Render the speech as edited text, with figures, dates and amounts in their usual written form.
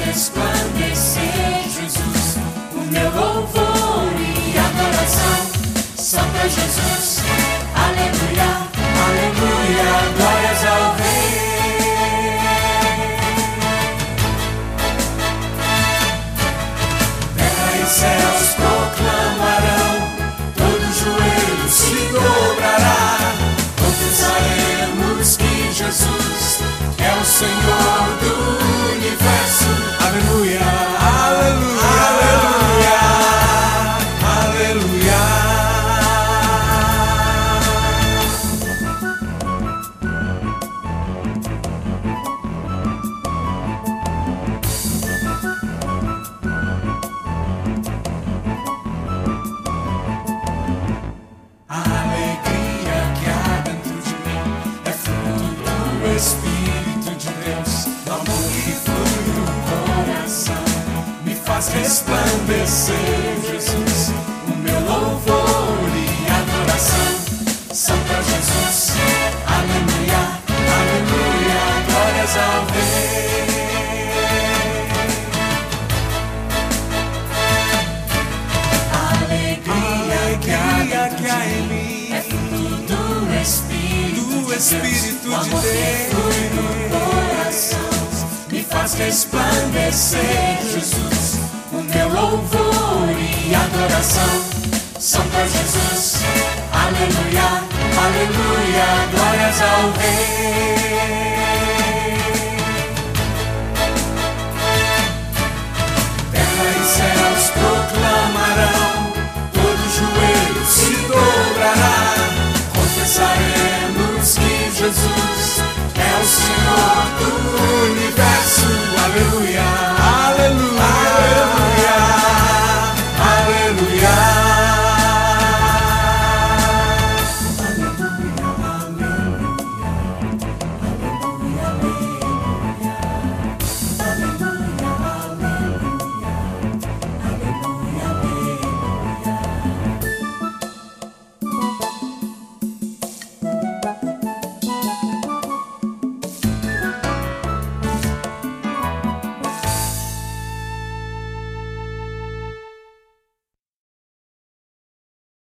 resplandecer, Jesus, o meu louvor e adoração são pra Jesus. Aleluia, aleluia, glórias ao Rei. Terra e céus proclamarão, todo joelho se dobrará. Confessaremos que Jesus é o Senhor do universo. Aleluia, aleluia, aleluia, A alegria que há dentro de mim é fruto do Espírito de Deus. O amor que flui no coração me faz resplandecer, Jesus. O meu louvor e adoração são pra Jesus. Aleluia, aleluia, glórias ao Rei. A alegria que há em mim é fruto do Espírito do de Deus. O amor que flui no coração me faz resplandecer, Jesus. O meu louvor e adoração são pra Jesus. Aleluia, aleluia, glórias ao Rei. Terra e céus proclamarão, todo joelho se dobrará. Confessaremos que Jesus é o Senhor do universo. Aleluia.